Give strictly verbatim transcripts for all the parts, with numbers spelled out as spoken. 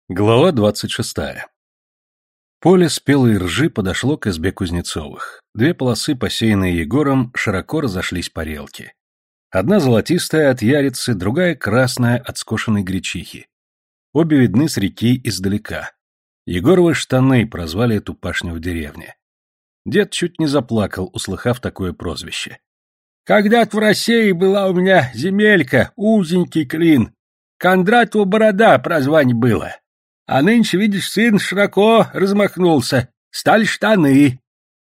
Глава двадцать шестая. Поле спелой ржи подошло к избе Кузнецовых. Две полосы, посеянные Егором, широко разошлись по релке. Одна золотистая от ярицы, другая красная от скошенной гречихи. Обе видны с реки издалека. Егоровы штаны прозвали эту пашню в деревне. Дед чуть не заплакал, услыхав такое прозвище. «Когда-то в России была у меня земелька, узенький клин. Кондратова борода прозвание было. А нынче, видишь, сын широко размахнулся. Стали штаны».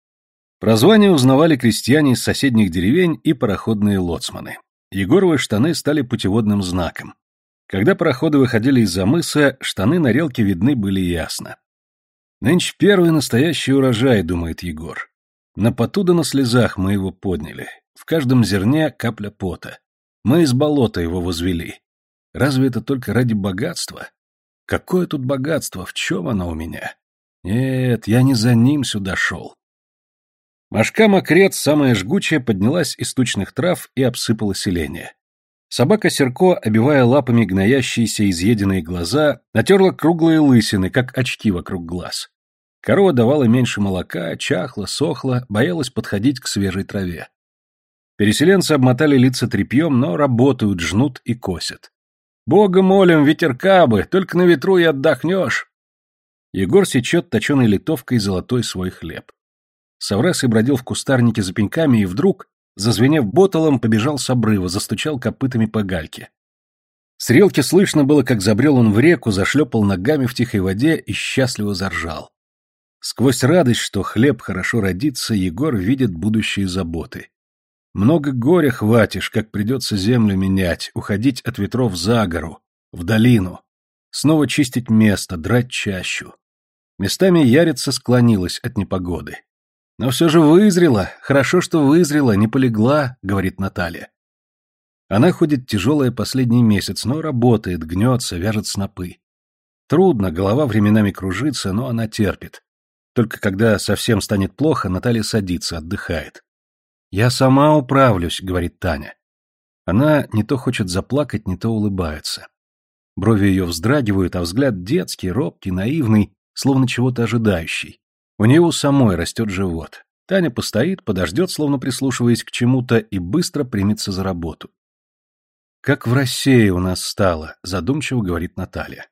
Прозвание узнавали крестьяне из соседних деревень и пароходные лоцманы. Егоровы штаны стали путеводным знаком. Когда пароходы выходили из-за мыса, штаны на релке видны были ясно. Нынче первый настоящий урожай, думает Егор. На поту да на слезах мы его подняли. В каждом зерне капля пота. Мы из болота его возвели. Разве это только ради богатства? Какое тут богатство? В чем оно у меня? Нет, я не за ним сюда шел. Мошка-мокрец, самая жгучая, поднялась из тучных трав и обсыпала селение. Собака Серко, обивая лапами гноящиеся изъеденные глаза, натерла круглые лысины, как очки вокруг глаз. Корова давала меньше молока, чахла, сохла, боялась подходить к свежей траве. Переселенцы обмотали лица тряпьем, но работают, жнут и косят. «Бога молим, ветерка бы, только на ветру и отдохнешь». Егор сечет точеной литовкой золотой свой хлеб. Саврасый бродил в кустарнике за пеньками и вдруг, зазвенев ботолом, побежал с обрыва, застучал копытами по гальке. С релки слышно было, как забрел он в реку, зашлепал ногами в тихой воде и счастливо заржал. Сквозь радость, что хлеб хорошо родится, Егор видит будущие заботы. Много горя хватишь, как придется землю менять, уходить от ветров за гору, в долину, снова чистить место, драть чащу. Местами ярица склонилась от непогоды. Но все же вызрела, хорошо, что вызрела, не полегла, говорит Наталья. Она ходит тяжелая последний месяц, но работает, гнется, вяжет снопы. Трудно, голова временами кружится, но она терпит. Только когда совсем станет плохо, Наталья садится, отдыхает. «Я сама управлюсь», — говорит Таня. Она не то хочет заплакать, не то улыбается. Брови ее вздрагивают, а взгляд детский, робкий, наивный, словно чего-то ожидающий. У нее у самой растет живот. Таня постоит, подождет, словно прислушиваясь к чему-то, и быстро примется за работу. «Как в России у нас стало», — задумчиво говорит Наталья.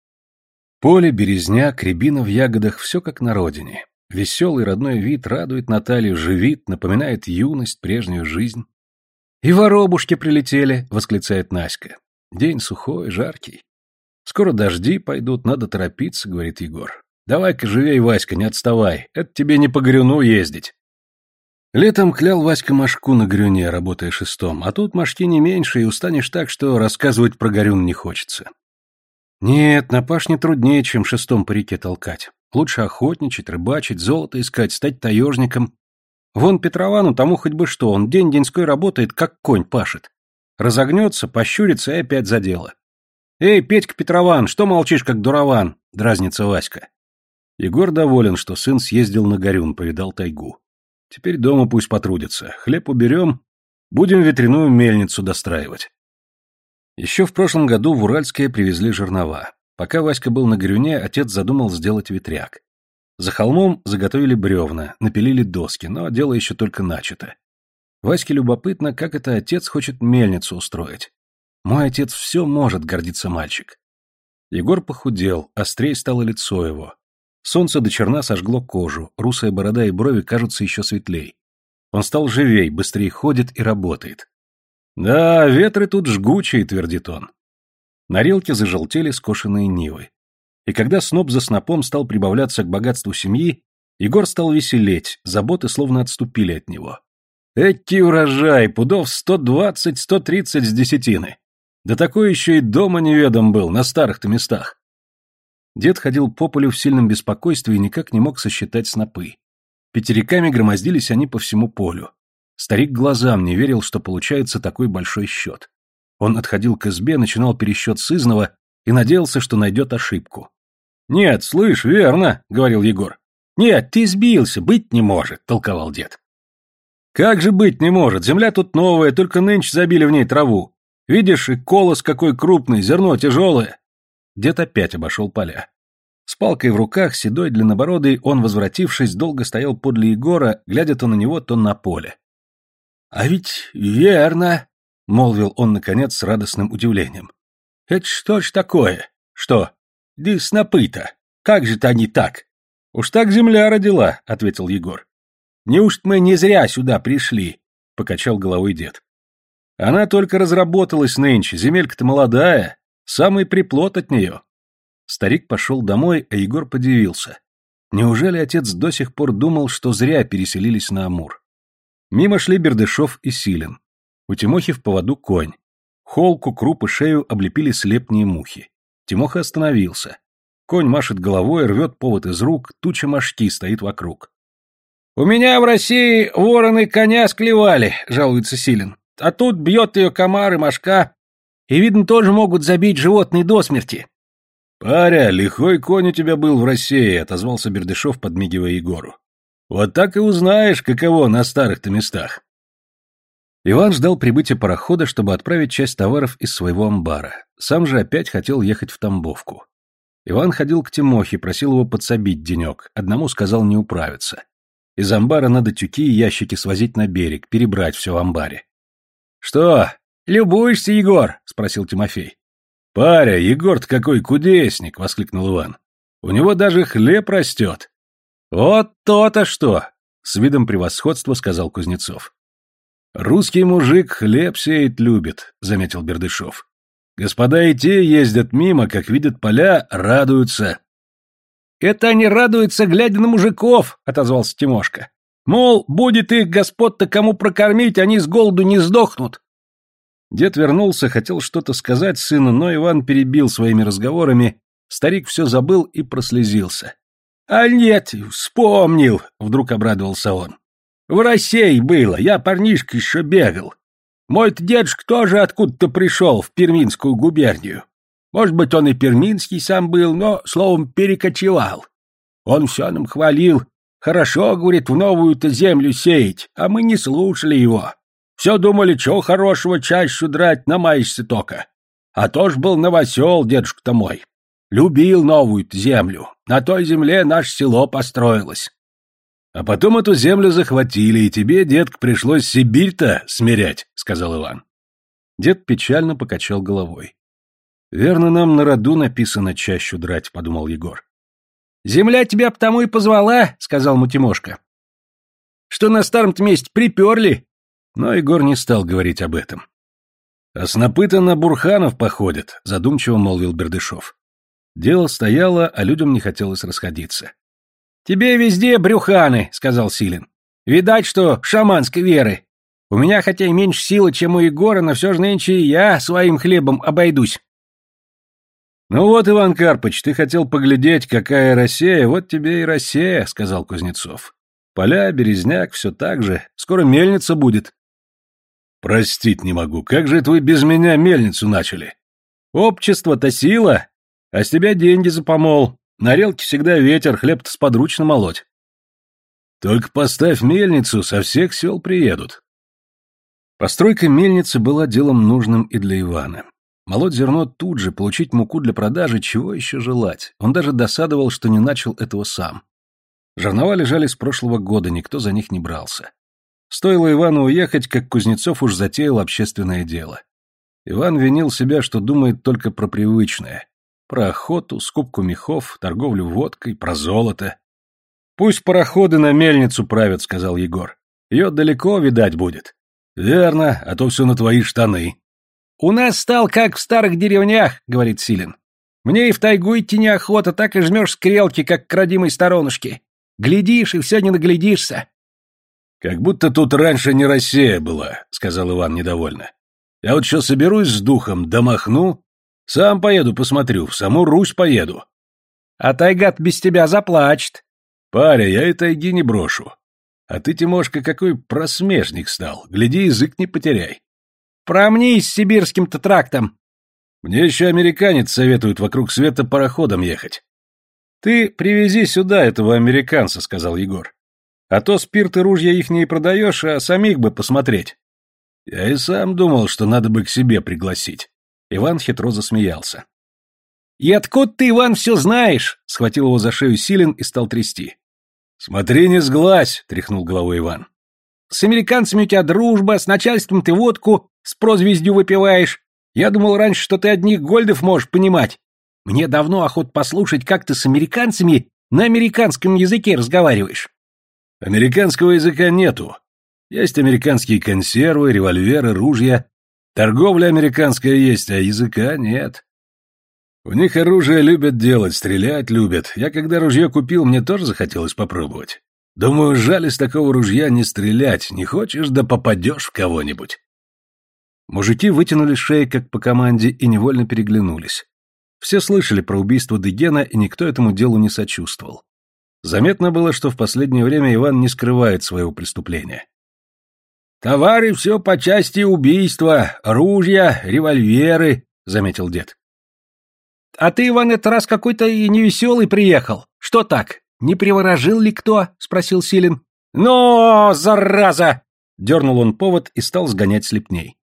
Поле, березняк, рябина в ягодах — все как на родине. Веселый родной вид радует Наталью, живит, напоминает юность, прежнюю жизнь. «И воробушки прилетели», — восклицает Наська. «День сухой, жаркий. Скоро дожди пойдут, надо торопиться», — говорит Егор. «Давай-ка живей, Васька, не отставай, это тебе не по горюну ездить». Летом клял Васька мошку на горюне, работая шестом, а тут мошки не меньше, и устанешь так, что рассказывать про горюн не хочется. Нет, на пашне труднее, чем шестом по реке толкать. Лучше охотничать, рыбачить, золото искать, стать таежником. Вон Петровану тому хоть бы что, он день-деньской работает, как конь пашет. Разогнется, пощурится и опять за дело. «Эй, Петька Петрован, что молчишь, как дурован?» — дразнится Васька. Егор доволен, что сын съездил на горюн, повидал тайгу. Теперь дома пусть потрудится. Хлеб уберем, будем ветряную мельницу достраивать. Еще в прошлом году в Уральское привезли жернова. Пока Васька был на горюне, отец задумал сделать ветряк. За холмом заготовили бревна, напилили доски, но дело еще только начато. Ваське любопытно, как это отец хочет мельницу устроить. «Мой отец все может», — гордится мальчик. Егор похудел, острей стало лицо его. Солнце до черна сожгло кожу, русая борода и брови кажутся еще светлей. Он стал живей, быстрее ходит и работает. «Да, ветры тут жгучие», — твердит он. На релке зажелтели скошенные нивы. И когда сноп за снопом стал прибавляться к богатству семьи, Егор стал веселеть, заботы словно отступили от него. Эки урожай, пудов сто двадцать, сто тридцать с десятины. Да такой еще и дома неведом был, на старых-то местах. Дед ходил по полю в сильном беспокойстве и никак не мог сосчитать снопы. Пятериками громоздились они по всему полю. Старик глазам не верил, что получается такой большой счет. Он отходил к избе, начинал пересчет сызнова и надеялся, что найдет ошибку. «Нет, слышь, верно», — говорил Егор. «Нет, ты сбился, быть не может», — толковал дед. «Как же быть не может? Земля тут новая, только нынче забили в ней траву. Видишь, и колос какой крупный, зерно тяжелое. дед опять обошел поля. С палкой в руках, седой, длиннобородый, он, возвратившись, долго стоял подле Егора, глядя то на него, то на поле. — А ведь верно, — молвил он, наконец, с радостным удивлением. — Это что ж такое? Что? Да снопы-то! Как же-то они так? — Уж так земля родила, — ответил Егор. — Неужто мы не зря сюда пришли? — покачал головой дед. — Она только разработалась нынче, земелька-то молодая, самый приплод от нее. Старик пошел домой, а Егор подивился. Неужели отец до сих пор думал, что зря переселились на Амур? Мимо шли Бердышев и Силин. У Тимохи в поводу конь. Холку, круп и шею облепили слепние мухи. Тимоха остановился. Конь машет головой, рвет повод из рук, туча мошки стоит вокруг. — У меня в России вороны коня склевали, — жалуется Силин. — А тут бьет ее комар и мошка. И, видно, тоже могут забить животные до смерти. — Паря, лихой конь у тебя был в России, — отозвался Бердышев, подмигивая Егору. — Вот так и узнаешь, каково на старых-то местах. Иван ждал прибытия парохода, чтобы отправить часть товаров из своего амбара. Сам же опять хотел ехать в Тамбовку. Иван ходил к Тимохе, просил его подсобить денек, одному сказал не управиться. Из амбара надо тюки и ящики свозить на берег, перебрать все в амбаре. — Что, любуешься, Егор? — спросил Тимофей. — Паря, Егор-то какой кудесник! — воскликнул Иван. — У него даже хлеб растет. — Вот то-то что! — с видом превосходства сказал Кузнецов. — Русский мужик хлеб сеять любит, — заметил Бердышев. Господа и те ездят мимо, как видят поля, радуются. — Это они радуются, глядя на мужиков, — отозвался Тимошка. — Мол, будет их господ-то кому прокормить, они с голоду не сдохнут. Дед вернулся, хотел что-то сказать сыну, но Иван перебил своими разговорами, старик все забыл и прослезился. — А нет, вспомнил, — вдруг обрадовался он. — В России было, я парнишка еще бегал. Мой-то дедушка тоже откуда-то пришел в Перминскую губернию. Может быть, он и перминский сам был, но, словом, перекочевал. Он все нам хвалил. Хорошо, говорит, в новую-то землю сеять, а мы не слушали его. Все думали, чего хорошего чащу драть, намаешься только. А то ж был новосел, дедушка-то мой. Любил новую-то землю. На той земле наше село построилось. — А потом эту землю захватили, и тебе, детка, пришлось Сибирь-то смирять, — сказал Иван. Дед печально покачал головой. — Верно, нам на роду написано чащу драть, — подумал Егор. — Земля тебя потому и позвала, — сказал ему Тимошка. — Что на старом-то месте приперли. Но Егор не стал говорить об этом. — А снопы-то на Бурханов походят, — задумчиво молвил Бердышев. Дело стояло, а людям не хотелось расходиться. — Тебе везде брюханы, — сказал Силин. — Видать, что шаманской веры. У меня хотя и меньше силы, чем у Егора, но все же нынче и я своим хлебом обойдусь. — Ну вот, Иван Карпыч, ты хотел поглядеть, какая Россия, вот тебе и Россия, — сказал Кузнецов. — Поля, березняк, все так же. Скоро мельница будет. — Простить не могу, как же это вы без меня мельницу начали? — Общество-то сила, а с тебя деньги за помол. На релке всегда ветер, хлеб-то сподручно молоть. Только поставь мельницу, со всех сел приедут. Постройка мельницы была делом нужным и для Ивана. Молоть зерно тут же, получить муку для продажи, чего еще желать? Он даже досадовал, что не начал этого сам. Жернова лежали с прошлого года, никто за них не брался. Стоило Ивану уехать, как Кузнецов уж затеял общественное дело. Иван винил себя, что думает только про привычное. Про охоту, скупку мехов, торговлю водкой, про золото. — Пусть пароходы на мельницу правят, — сказал Егор. — Ее далеко видать будет. — Верно, а то все на твои штаны. — У нас стал как в старых деревнях, — говорит Силин. — Мне и в тайгу идти неохота, так и жмешь скрелки, как к родимой сторонушке. Глядишь, и все не наглядишься. — Как будто тут раньше не Россия была, — сказал Иван недовольно. — Я вот еще соберусь с духом, домахну. Сам поеду посмотрю, в саму Русь поеду. А тайга без тебя заплачет. Паря, я и тайги не брошу. А ты, Тимошка, какой просмешник стал. Гляди, язык не потеряй. Промнись с сибирским-то трактом. Мне еще американец советует вокруг света пароходом ехать. Ты привези сюда этого американца, сказал Егор. А то спирт и ружья ихние продаешь, а самих бы посмотреть. Я и сам думал, что надо бы к себе пригласить. Иван хитро засмеялся. И откуда ты, Иван, все знаешь?» — схватил его за шею Силин и стал трясти. «Смотри, не сглазь!» — тряхнул головой Иван. «С американцами у тебя дружба, с начальством ты водку с прозвездью выпиваешь. Я думал раньше, что ты одних гольдов можешь понимать. Мне давно охот послушать, как ты с американцами на американском языке разговариваешь». «Американского языка нету. Есть американские консервы, револьверы, ружья. Торговля американская есть, а языка нет. У них оружие любят делать, стрелять любят. Я когда ружье купил, мне тоже захотелось попробовать. Думаю, жаль из такого ружья не стрелять. Не хочешь, да попадешь в кого-нибудь». Мужики вытянули шеи, как по команде, и невольно переглянулись. Все слышали про убийство Дегена, и никто этому делу не сочувствовал. Заметно было, что в последнее время Иван не скрывает своего преступления. «Товары все по части убийства, ружья, револьверы», — заметил дед. «А ты, Иван, этот раз какой-то и невеселый приехал. Что так? Не приворожил ли кто?» — спросил Силин. «Но, зараза!» — дернул он повод и стал сгонять слепней.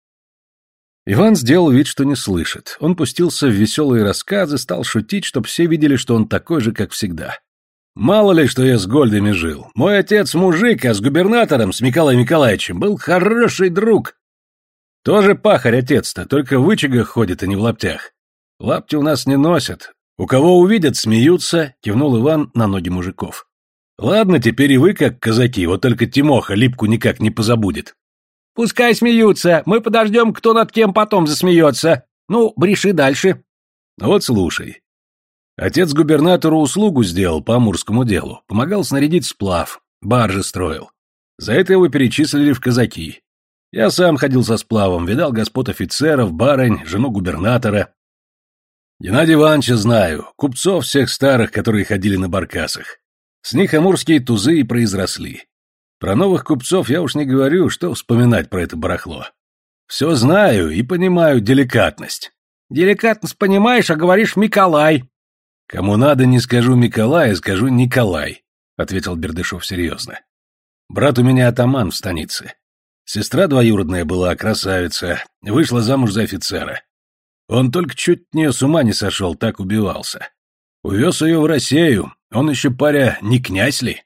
Иван сделал вид, что не слышит. Он пустился в веселые рассказы, стал шутить, чтоб все видели, что он такой же, как всегда. «Мало ли, что я с Гольдами жил. Мой отец мужик, а с губернатором, с Николаем Николаевичем, был хороший друг. Тоже пахарь отец-то, только в вычагах ходит, а не в лаптях. Лапти у нас не носят. У кого увидят, смеются», — кивнул Иван на ноги мужиков. «Ладно, теперь и вы, как казаки, вот только Тимоха липку никак не позабудет». «Пускай смеются, мы подождем, кто над кем потом засмеется. Ну, бреши дальше». «Вот слушай. Отец губернатору услугу сделал по амурскому делу, помогал снарядить сплав, баржи строил. За это его перечислили в казаки. Я сам ходил со сплавом, видал господ офицеров, барынь, жену губернатора. Геннадия Ивановича знаю, купцов всех старых, которые ходили на баркасах. С них амурские тузы и произросли. Про новых купцов я уж не говорю, что вспоминать про это барахло. Все знаю и понимаю деликатность». «Деликатность понимаешь, а говоришь Миколай». «Кому надо, не скажу Миколай, а скажу Николай», — ответил Бердышев серьезно. «Брат у меня атаман в станице. Сестра двоюродная была, красавица, вышла замуж за офицера. Он только чуть от нее с ума не сошел, так убивался. Увез ее в Россию, он еще, паря, не князь ли?»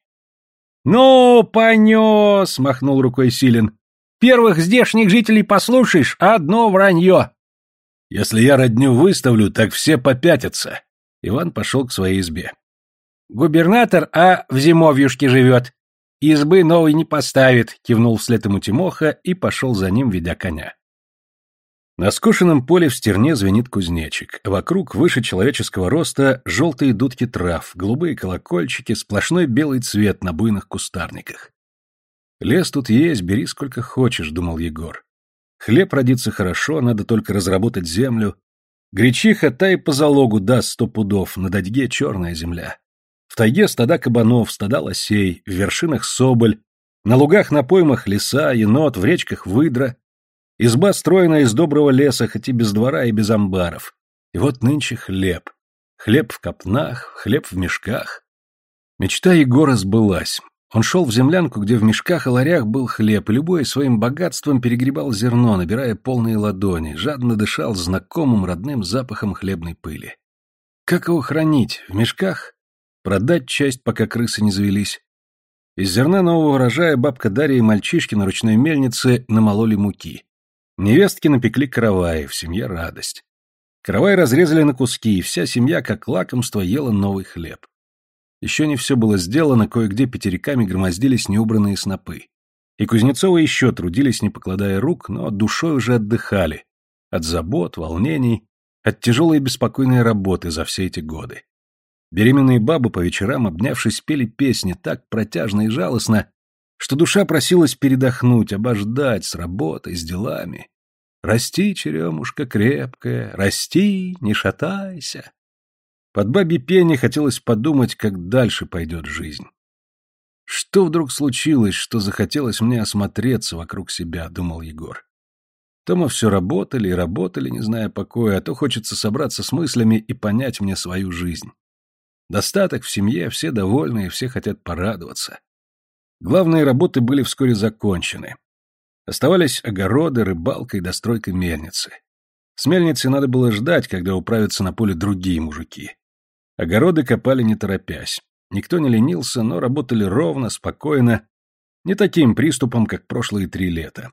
«Ну, понес!» — махнул рукой Силин. «Первых здешних жителей послушаешь, а одно вранье». «Если я родню выставлю, так все попятятся». Иван пошел к своей избе. «Губернатор, а в зимовьюшке живет. Избы новой не поставит», — кивнул вслед ему Тимоха и пошел за ним, ведя коня. На скошенном поле в стерне звенит кузнечик. Вокруг, выше человеческого роста, желтые дудки трав, голубые колокольчики, сплошной белый цвет на буйных кустарниках. «Лес тут есть, бери сколько хочешь», — думал Егор. «Хлеб родится хорошо, надо только разработать землю. Гречиха та и по залогу даст сто пудов, на дадьге черная земля. В тайге стада кабанов, стада лосей, в вершинах соболь, на лугах на поймах лиса, енот, в речках выдра. Изба стройная из доброго леса, хоть и без двора и без амбаров. И вот нынче хлеб. Хлеб в копнах, хлеб в мешках». Мечта Егора сбылась. Он шел в землянку, где в мешках и ларях был хлеб, и, любуясь своим богатством, перегребал зерно, набирая полные ладони, жадно дышал знакомым родным запахом хлебной пыли. Как его хранить? В мешках? Продать часть, пока крысы не завелись? Из зерна нового урожая бабка Дарья и мальчишки на ручной мельнице намололи муки. Невестки напекли караваи, в семье радость. Каравай разрезали на куски, и вся семья, как лакомство, ела новый хлеб. Еще не все было сделано, кое-где пятериками громоздились неубранные снопы. И Кузнецовы еще трудились, не покладая рук, но душой уже отдыхали. От забот, волнений, от тяжелой и беспокойной работы за все эти годы. Беременные бабы по вечерам, обнявшись, пели песни так протяжно и жалостно, что душа просилась передохнуть, обождать с работой, с делами. «Расти, черемушка крепкая, расти, не шатайся». Под бабье пение хотелось подумать, как дальше пойдет жизнь. «Что вдруг случилось, что захотелось мне осмотреться вокруг себя?» — думал Егор. То мы все работали и работали, не зная покоя, а то хочется собраться с мыслями и понять мне свою жизнь. Достаток в семье, все довольны и все хотят порадоваться. Главные работы были вскоре закончены. Оставались огороды, рыбалка и достройка мельницы. С мельницей надо было ждать, когда управятся на поле другие мужики. Огороды копали не торопясь. Никто не ленился, но работали ровно, спокойно, не таким приступом, как прошлые три лета.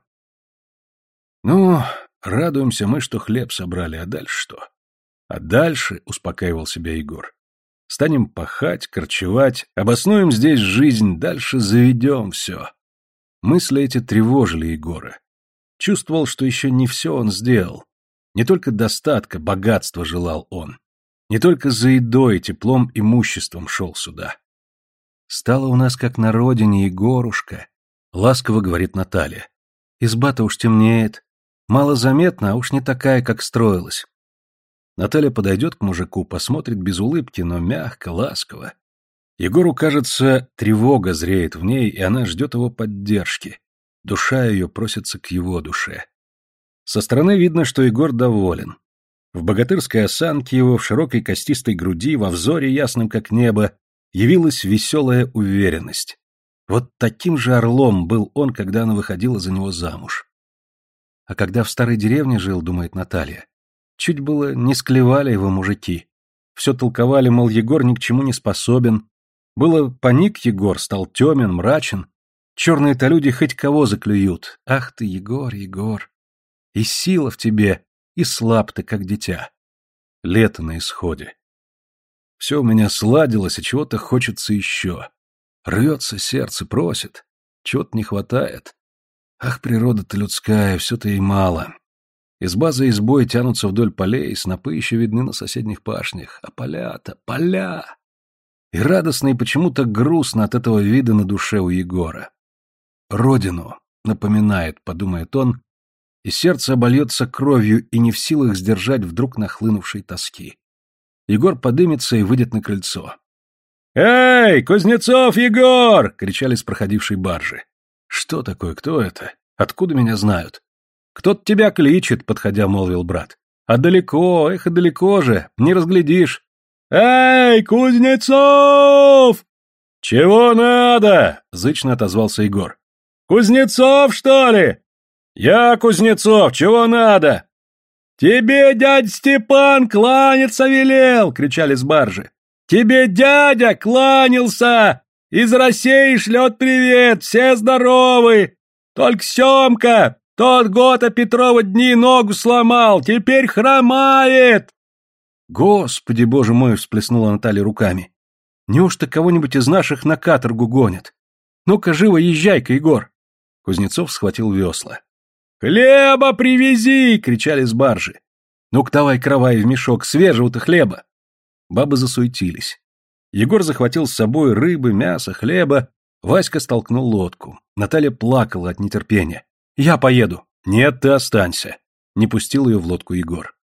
Ну, радуемся мы, что хлеб собрали, а дальше что? А дальше, успокаивал себя Егор, станем пахать, корчевать, обоснуем здесь жизнь, дальше заведем все. Мысли эти тревожили Егора. Чувствовал, что еще не все он сделал. Не только достатка, богатства желал он. Не только за едой, теплом, имуществом шел сюда. «Стало у нас как на родине, Егорушка», — ласково говорит Наталья. «Изба-то уж темнеет. Мало заметно, а уж не такая, как строилась». Наталья подойдет к мужику, посмотрит без улыбки, но мягко, ласково. Егору, кажется, тревога зреет в ней, и она ждет его поддержки. Душа ее просится к его душе. Со стороны видно, что Егор доволен. В богатырской осанке его, в широкой костистой груди, во взоре ясном, как небо, явилась веселая уверенность. Вот таким же орлом был он, когда она выходила за него замуж. А когда в старой деревне жил, думает Наталья, чуть было не склевали его мужики. Все толковали, мол, Егор ни к чему не способен. Было паник Егор, стал темен, мрачен. Черные-то люди хоть кого заклюют. Ах ты, Егор, Егор. И сила в тебе, и слаб ты, как дитя. Лето на исходе. Все у меня сладилось, и чего-то хочется еще. Рвется сердце, просит. Чего-то не хватает. Ах, природа-то людская, все-то ей мало. Изба за избой тянутся вдоль полей, снопы еще видны на соседних пашнях. А поля-то, поля! И радостно, и почему-то грустно от этого вида на душе у Егора. Родину напоминает, подумает он, и сердце обольется кровью и не в силах сдержать вдруг нахлынувшей тоски. Егор подымется и выйдет на крыльцо. «Эй, Кузнецов Егор!» — кричали с проходившей баржи. «Что такое? Кто это? Откуда меня знают?» «Кто-то тебя кличет», — подходя, молвил брат. «А далеко, эх, и далеко же, не разглядишь». «Эй, Кузнецов!» «Чего надо?» — зычно отозвался Егор. «Кузнецов, что ли?» «Я Кузнецов, чего надо?» «Тебе дядя Степан кланяться велел!» — кричали с баржи. «Тебе дядя кланялся! Из России шлет привет, все здоровы! Только Семка, тот год о Петрова дни ногу сломал, теперь хромает!» «Господи, боже мой!» — всплеснула Наталья руками. «Неужто кого-нибудь из наших на каторгу гонят? Ну-ка, живо езжай-ка, Егор!» Кузнецов схватил весла. «Хлеба привези!» — кричали с баржи. «Ну-ка давай, каравай в мешок, свежего-то хлеба!» Бабы засуетились. Егор захватил с собой рыбы, мясо, хлеба. Васька столкнул лодку. Наталья плакала от нетерпения. «Я поеду!» «Нет, ты останься!» Не пустил ее в лодку Егор.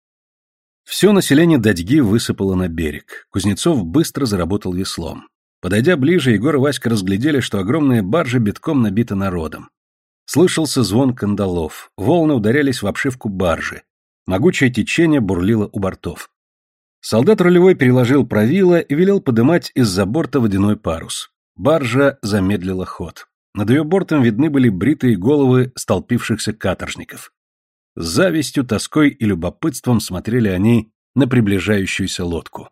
Все население Дадьги высыпало на берег. Кузнецов быстро заработал веслом. Подойдя ближе, Егор и Васька разглядели, что огромная баржа битком набита народом. Слышался звон кандалов, волны ударялись в обшивку баржи. Могучее течение бурлило у бортов. Солдат рулевой переложил правило и велел подымать из-за борта водяной парус. Баржа замедлила ход. Над ее бортом видны были бритые головы столпившихся каторжников. С завистью, тоской и любопытством смотрели они на приближающуюся лодку.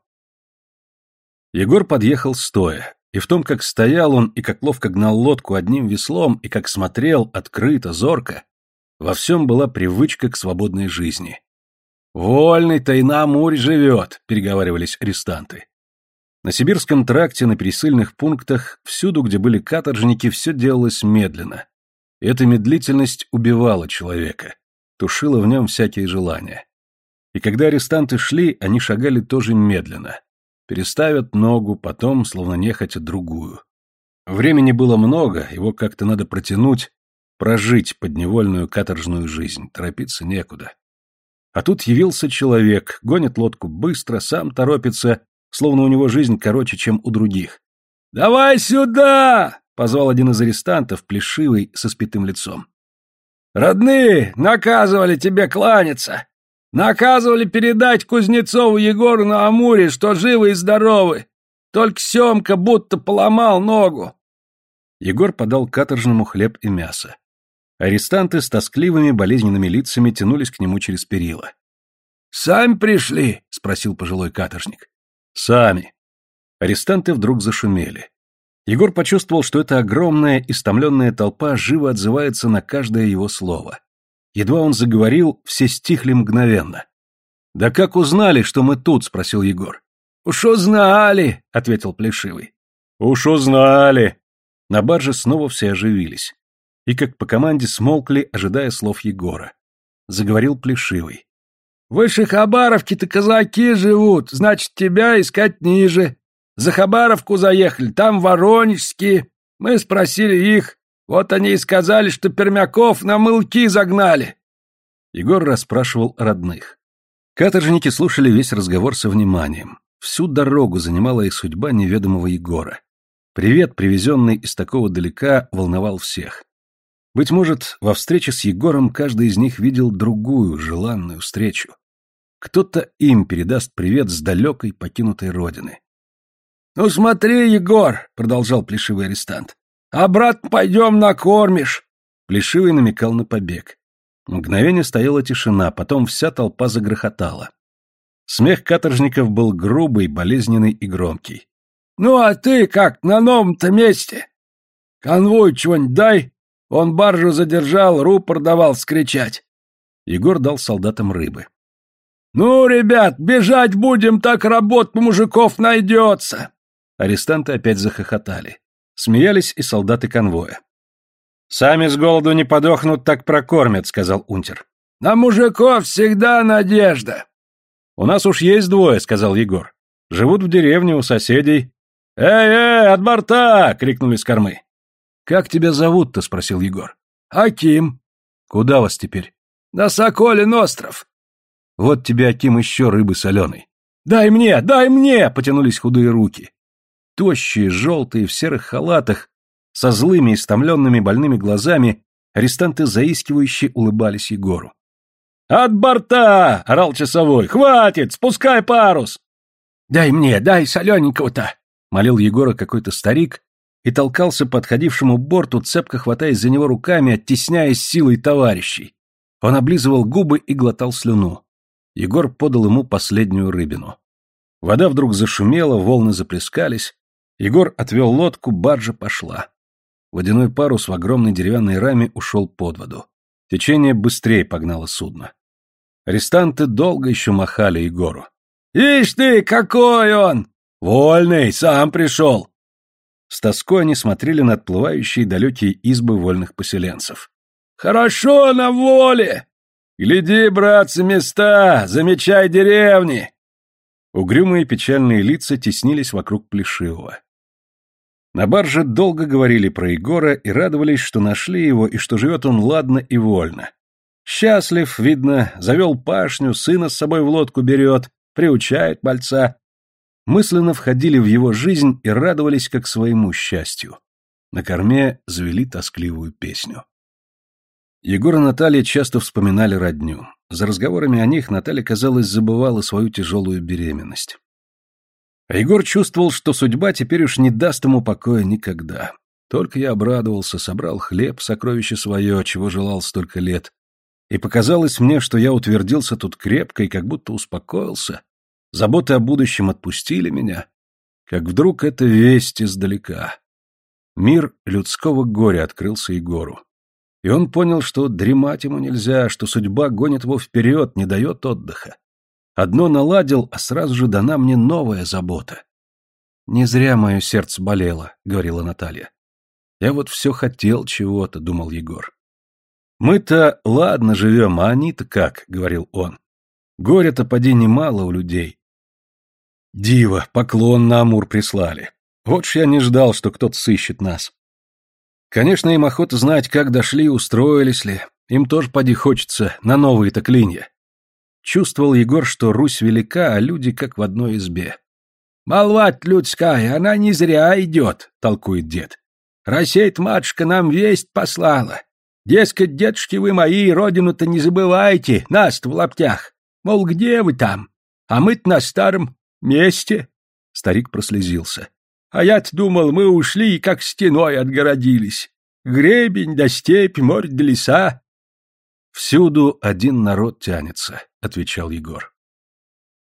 Егор подъехал стоя, и в том, как стоял он и как ловко гнал лодку одним веслом, и как смотрел открыто, зорко, во всем была привычка к свободной жизни. «Вольный-то и на Амуре живет», — переговаривались арестанты. На Сибирском тракте, на пересыльных пунктах, всюду, где были каторжники, все делалось медленно. И эта медлительность убивала человека, тушила в нем всякие желания. И когда арестанты шли, они шагали тоже медленно. Переставят ногу, потом, словно нехотя, другую. Времени было много, его как-то надо протянуть, прожить подневольную каторжную жизнь, торопиться некуда. А тут явился человек, гонит лодку быстро, сам торопится, словно у него жизнь короче, чем у других. «Давай сюда!» — позвал один из арестантов, плешивый, со спитым лицом. «Родные, наказывали тебе кланяться! Наказывали передать Кузнецову Егору на Амуре, что живы и здоровы! Только Семка будто поломал ногу!» Егор подал каторжному хлеб и мясо. Арестанты с тоскливыми болезненными лицами тянулись к нему через перила. «Сами пришли?» — спросил пожилой каторжник. «Сами». Арестанты вдруг зашумели. Егор почувствовал, что эта огромная, истомленная толпа живо отзывается на каждое его слово. Едва он заговорил, все стихли мгновенно. «Да как узнали, что мы тут?» — спросил Егор. «Уж узнали!» — ответил Плешивый. «Уж узнали!» На барже снова все оживились. И как по команде смолкли, ожидая слов Егора. Заговорил Плешивый. «Выше Хабаровки-то казаки живут, значит, тебя искать ниже. За Хабаровку заехали, там воронежские. Мы спросили их, вот они и сказали, что пермяков на мылки загнали». Егор расспрашивал родных. Каторжники слушали весь разговор со вниманием. Всю дорогу занимала их судьба неведомого Егора. Привет, привезенный из такого далека, волновал всех. Быть может, во встрече с Егором каждый из них видел другую, желанную встречу. Кто-то им передаст привет с далекой, покинутой родины. «Ну смотри, Егор», — продолжал плешивый арестант, — «обратно пойдем накормишь». Плешивый намекал на побег. Мгновение стояла тишина, потом вся толпа загрохотала. Смех каторжников был грубый, болезненный и громкий. «Ну а ты как на новом-то месте? Конвой чего-нибудь дай, он баржу задержал, рупор давал скричать». Егор дал солдатам рыбы. «Ну, ребят, бежать будем, так работ мужиков найдется!» Арестанты опять захохотали. Смеялись и солдаты конвоя. «Сами с голоду не подохнут, так прокормят», — сказал унтер. «На мужиков всегда надежда». «У нас уж есть двое», — сказал Егор. «Живут в деревне у соседей». «Эй, эй, от борта!» — крикнули с кормы. «Как тебя зовут-то?» — спросил Егор. «Аким». «Куда вас теперь?» «На Соколин остров». «Вот тебе, Аким, еще рыбы соленой». «Дай мне, дай мне!» — потянулись худые руки. Тощие, желтые, в серых халатах, со злыми, истомленными, больными глазами, арестанты заискивающе улыбались Егору. «От борта!» — орал часовой. «Хватит! Спускай парус!» «Дай мне, дай солененького-то!» — молил Егора какой-то старик и толкался по отходившему борту, цепко хватаясь за него руками, оттесняя силой товарищей. Он облизывал губы и глотал слюну. Егор подал ему последнюю рыбину. Вода вдруг зашумела, волны заплескались. Егор отвел лодку, баржа пошла. Водяной парус в огромной деревянной раме ушел под воду. Течение быстрее погнало судно. Арестанты долго еще махали Егору. «Ишь ты, какой он!» «Вольный, сам пришел!» С тоской они смотрели на отплывающие далекие избы вольных поселенцев. «Хорошо на воле! Гляди, братцы, места, замечай деревни!» Угрюмые печальные лица теснились вокруг Плешивого. На барже долго говорили про Егора и радовались, что нашли его и что живет он ладно и вольно. Счастлив, видно, завел пашню, сына с собой в лодку берет, приучает мальца. Мысленно входили в его жизнь и радовались как своему счастью. На корме завели тоскливую песню. Егор и Наталья часто вспоминали родню. За разговорами о них Наталья, казалось, забывала свою тяжелую беременность. А Егор чувствовал, что судьба теперь уж не даст ему покоя никогда. Только я обрадовался, собрал хлеб, сокровище свое, чего желал столько лет. И показалось мне, что я утвердился тут крепко и как будто успокоился. Заботы о будущем отпустили меня. Как вдруг эта весть издалека. Мир людского горя открылся Егору. И он понял, что дремать ему нельзя, что судьба гонит его вперед, не дает отдыха. Одно наладил, а сразу же дана мне новая забота. «Не зря мое сердце болело», — говорила Наталья. «Я вот все хотел чего-то», — думал Егор. «Мы-то ладно живем, а они-то как?» — говорил он. «Горя-то поди немало у людей». Диво, поклон на Амур прислали. Вот ж я не ждал, что кто-то сыщет нас. Конечно, им охота знать, как дошли, устроились ли. Им тоже поди хочется на новые-то клинья. Чувствовал Егор, что Русь велика, а люди как в одной избе. «Молва-то людская, она не зря идет», — толкует дед. «Россия-то, матушка, нам весть послала. Дескать, дедушки вы мои, родину-то не забывайте, нас-то в лаптях. Мол, где вы там? А мы-то на старом месте». Старик прослезился. «А я-то думал, мы ушли и как стеной отгородились. Гребень да степь, море да леса». «Всюду один народ тянется», — отвечал Егор.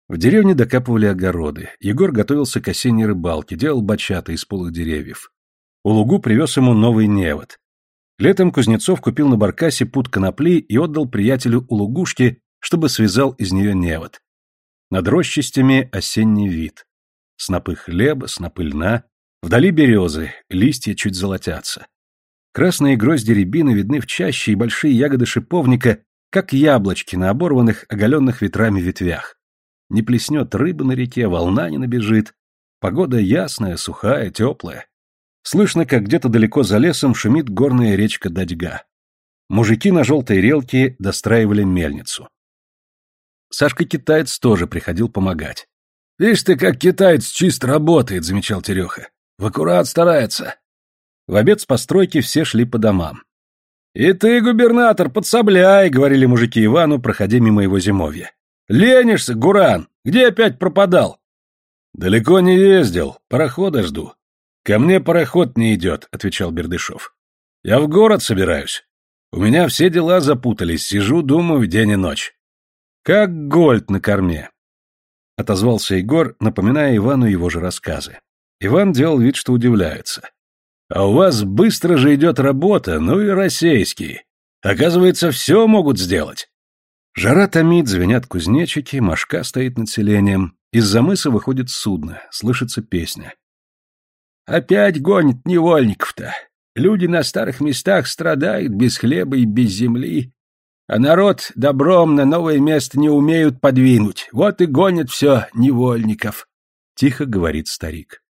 В деревне докапывали огороды. Егор готовился к осенней рыбалке, делал бачата из полых деревьев. Улугу привез ему новый невод. Летом Кузнецов купил на баркасе пуд конопли и отдал приятелю Улугушке, чтобы связал из нее невод. Над рощистями осенний вид. Снопы хлеба, снопы льна, вдали березы, листья чуть золотятся. Красные грозди рябины видны в чаще, и большие ягоды шиповника, как яблочки на оборванных, оголенных ветрами ветвях. Не плеснет рыба на реке, волна не набежит. Погода ясная, сухая, теплая. Слышно, как где-то далеко за лесом шумит горная речка Дадьга. Мужики на желтой релке достраивали мельницу. Сашка-китаец тоже приходил помогать. «Видишь ты, как китаец чисто работает», — замечал Тереха. «В аккурат старается». В обед с постройки все шли по домам. «И ты, губернатор, подсобляй», — говорили мужики Ивану, проходя мимо его зимовья. «Ленишься, Гуран? Где опять пропадал?» «Далеко не ездил, парохода жду». «Ко мне пароход не идет», — отвечал Бердышев. «Я в город собираюсь. У меня все дела запутались, сижу, думаю день и ночь». «Как гольд на корме», — отозвался Егор, напоминая Ивану его же рассказы. Иван делал вид, что удивляется. «А у вас быстро же идет работа, ну и российские. Оказывается, все могут сделать». Жара томит, звенят кузнечики, мошка стоит над селением. Из-за мыса выходит судно, слышится песня. «Опять гонит невольников-то. Люди на старых местах страдают без хлеба и без земли. А народ добром на новое место не умеют подвинуть. Вот и гонят все невольников», — тихо говорит старик.